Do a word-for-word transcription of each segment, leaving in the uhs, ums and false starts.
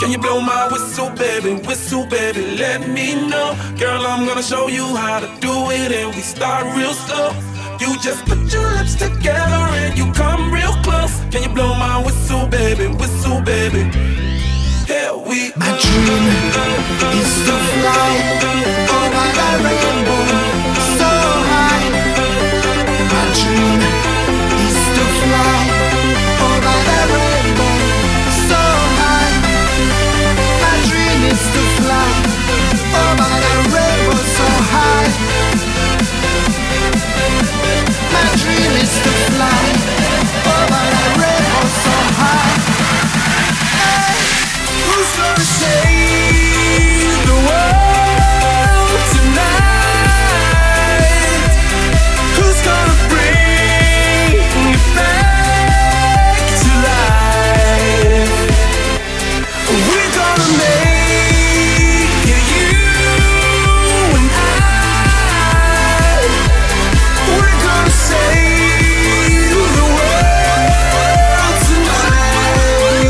Can you blow my whistle, baby? Whistle, baby, let me know. Girl, I'm gonna show you how to do it, and we start real slow. You just put your lips together and you come real close. Can you blow my whistle, baby? Whistle, baby. Here we go. My dream is to fly over the rainbow so high. My dream is to fly over the rainbow so high. My dream is to fly over the rainbow so high. My dream is to fly over the rainbow so high. Hey, who's gonna save the world tonight? Who's gonna bring it back to life? We're gonna make it, you and I. We're gonna save the world tonight.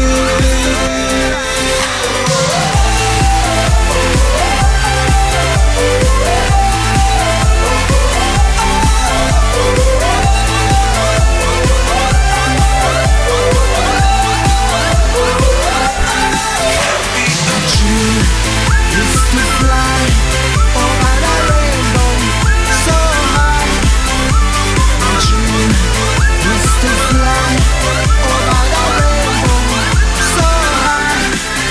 My dream is to fly over the rainbow so high. My dream is to fly over the rainbow so high.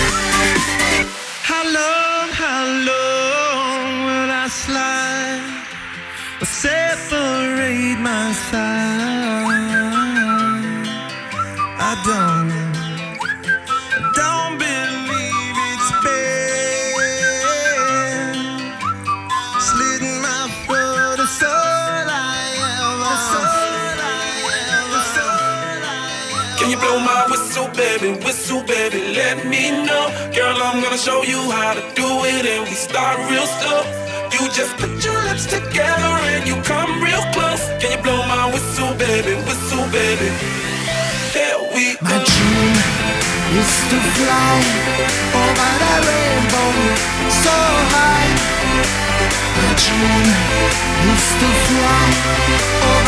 How long, how long will I slide or separate my side? I don't, I don't believe it's been slitting my throat. That's all I ever. That's all I ever. That's all I ever. Can you blow my whistle, baby? Whistle, baby, let me know. Girl, I'm gonna show you how to do it, and we start real slow. You just put your lips together and you come real close. Can you blow my whistle, baby? Whistle, baby. Here we go. My dream is to fly over the rainbow so high. My dream is to fly over